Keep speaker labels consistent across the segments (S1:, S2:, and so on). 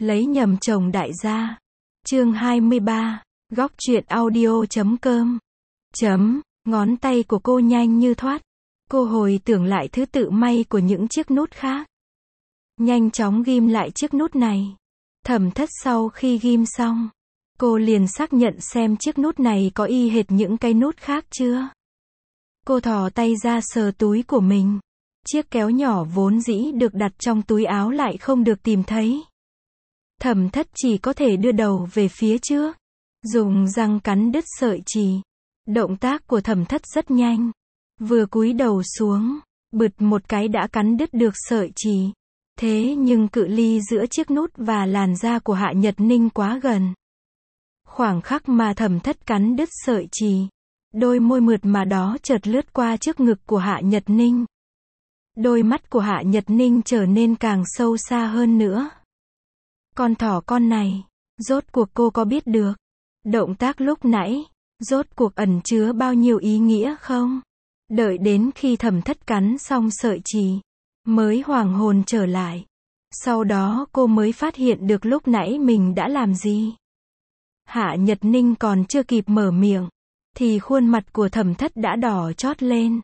S1: Lấy nhầm chồng đại gia. Chương 23. Góc truyện audio.com. Ngón tay của cô nhanh như thoát. Cô hồi tưởng lại thứ tự may của những chiếc nút khác. Nhanh chóng ghim lại chiếc nút này. Thẩm Thất sau khi ghim xong, cô liền xác nhận xem chiếc nút này có y hệt những cái nút khác chưa. Cô thò tay ra sờ túi của mình. Chiếc kéo nhỏ vốn dĩ được đặt trong túi áo lại không được tìm thấy. Thẩm Thất chỉ có thể đưa đầu về phía trước, dùng răng cắn đứt sợi chì. Động tác của Thẩm Thất rất nhanh. Vừa cúi đầu xuống, bụt một cái đã cắn đứt được sợi chì. Thế nhưng cự ly giữa chiếc nút và làn da của Hạ Nhật Ninh quá gần. Khoảng khắc mà Thẩm Thất cắn đứt sợi chì, đôi môi mượt mà đó chợt lướt qua trước ngực của Hạ Nhật Ninh. Đôi mắt của Hạ Nhật Ninh trở nên càng sâu xa hơn nữa. Con thỏ con này, rốt cuộc cô có biết được, động tác lúc nãy, rốt cuộc ẩn chứa bao nhiêu ý nghĩa không? Đợi đến khi Thẩm Thất cắn xong sợi chì, mới hoàn hồn trở lại. Sau đó cô mới phát hiện được lúc nãy mình đã làm gì. Hạ Nhật Ninh còn chưa kịp mở miệng, thì khuôn mặt của Thẩm Thất đã đỏ chót lên.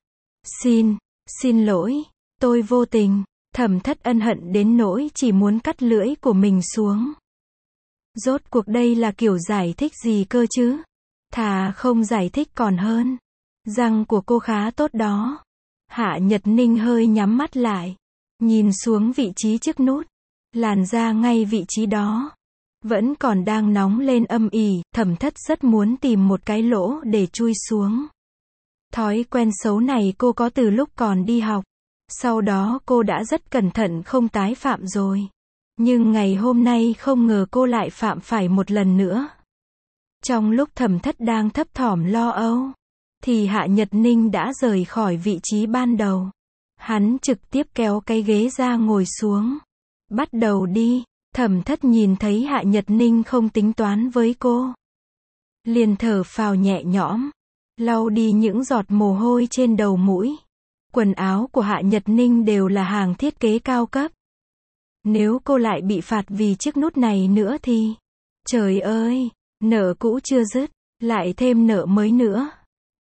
S1: Xin lỗi, tôi vô tình. Thẩm Thất ân hận đến nỗi chỉ muốn cắt lưỡi của mình xuống. Rốt cuộc đây là kiểu giải thích gì cơ chứ? Thà không giải thích còn hơn. Răng của cô khá tốt đó. Hạ Nhật Ninh hơi nhắm mắt lại, nhìn xuống vị trí chiếc nút. Làn da ngay vị trí đó vẫn còn đang nóng lên âm ỉ. Thẩm Thất rất muốn tìm một cái lỗ để chui xuống. Thói quen xấu này cô có từ lúc còn đi học. Sau đó cô đã rất cẩn thận không tái phạm rồi. Nhưng ngày hôm nay không ngờ cô lại phạm phải một lần nữa. Trong lúc Thẩm Thất đang thấp thỏm lo âu, thì Hạ Nhật Ninh đã rời khỏi vị trí ban đầu. Hắn trực tiếp kéo cái ghế ra ngồi xuống. Bắt đầu đi. Thẩm Thất nhìn thấy Hạ Nhật Ninh không tính toán với cô, liền thở phào nhẹ nhõm, lau đi những giọt mồ hôi trên đầu mũi. Quần áo của Hạ Nhật Ninh đều là hàng thiết kế cao cấp. Nếu cô lại bị phạt vì chiếc nút này nữa thì, trời ơi, nợ cũ chưa dứt, lại thêm nợ mới nữa.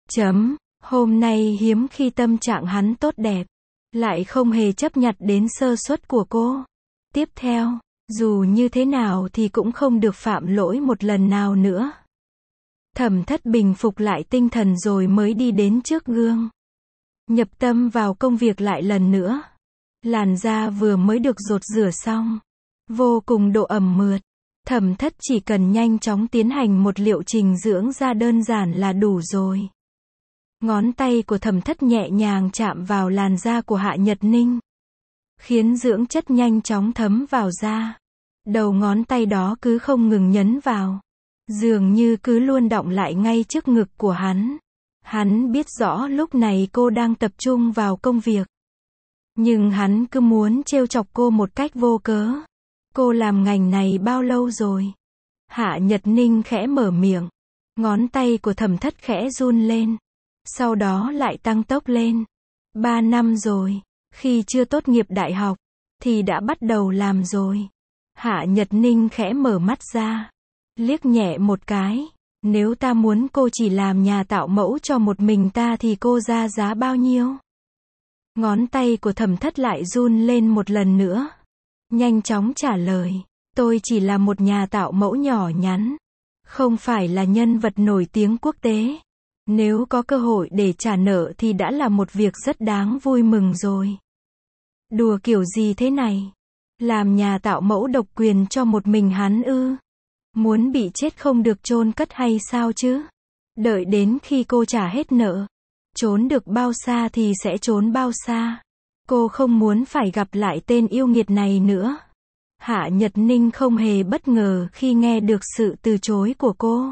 S1: Hôm nay hiếm khi tâm trạng hắn tốt đẹp, lại không hề chấp nhặt đến sơ suất của cô. Tiếp theo, dù như thế nào thì cũng không được phạm lỗi một lần nào nữa. Thẩm Thất bình phục lại tinh thần rồi mới đi đến trước gương. Nhập tâm vào công việc lại lần nữa. Làn da vừa mới được dột rửa xong, vô cùng độ ẩm mượt. Thẩm Thất chỉ cần nhanh chóng tiến hành một liệu trình dưỡng da đơn giản là đủ rồi. Ngón tay của Thẩm Thất nhẹ nhàng chạm vào làn da của Hạ Nhật Ninh, khiến dưỡng chất nhanh chóng thấm vào da. Đầu ngón tay đó cứ không ngừng nhấn vào, dường như cứ luôn đọng lại ngay trước ngực của hắn. Hắn biết rõ lúc này cô đang tập trung vào công việc, nhưng hắn cứ muốn trêu chọc cô một cách vô cớ. Cô làm ngành này bao lâu rồi? Hạ Nhật Ninh khẽ mở miệng. Ngón tay của Thẩm Thất khẽ run lên, sau đó lại tăng tốc lên. 3 năm rồi. Khi chưa tốt nghiệp đại học thì đã bắt đầu làm rồi. Hạ Nhật Ninh khẽ mở mắt ra, liếc nhẹ một cái. Nếu ta muốn cô chỉ làm nhà tạo mẫu cho một mình ta thì cô ra giá bao nhiêu? Ngón tay của Thẩm Thất lại run lên một lần nữa. Nhanh chóng trả lời. Tôi chỉ là một nhà tạo mẫu nhỏ nhắn, không phải là nhân vật nổi tiếng quốc tế. Nếu có cơ hội để trả nợ thì đã là một việc rất đáng vui mừng rồi. Đùa kiểu gì thế này? Làm nhà tạo mẫu độc quyền cho một mình hắn ư? Muốn bị chết không được chôn cất hay sao chứ? Đợi đến khi cô trả hết nợ, trốn được bao xa thì sẽ trốn bao xa. Cô không muốn phải gặp lại tên yêu nghiệt này nữa. Hạ Nhật Ninh không hề bất ngờ khi nghe được sự từ chối của cô.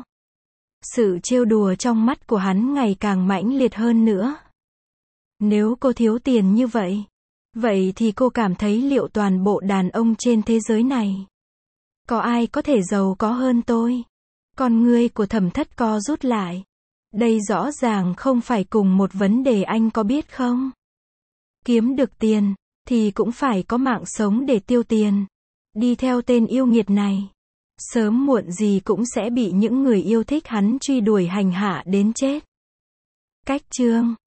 S1: Sự trêu đùa trong mắt của hắn ngày càng mãnh liệt hơn nữa. Nếu cô thiếu tiền như vậy thì cô cảm thấy liệu toàn bộ đàn ông trên thế giới này, có ai có thể giàu có hơn tôi? Con ngươi của Thẩm Thất co rút lại. Đây rõ ràng không phải cùng một vấn đề, anh có biết không? Kiếm được tiền thì cũng phải có mạng sống để tiêu tiền. đi theo tên yêu nghiệt này. Sớm muộn gì cũng sẽ bị những người yêu thích hắn truy đuổi hành hạ đến chết. Cách chương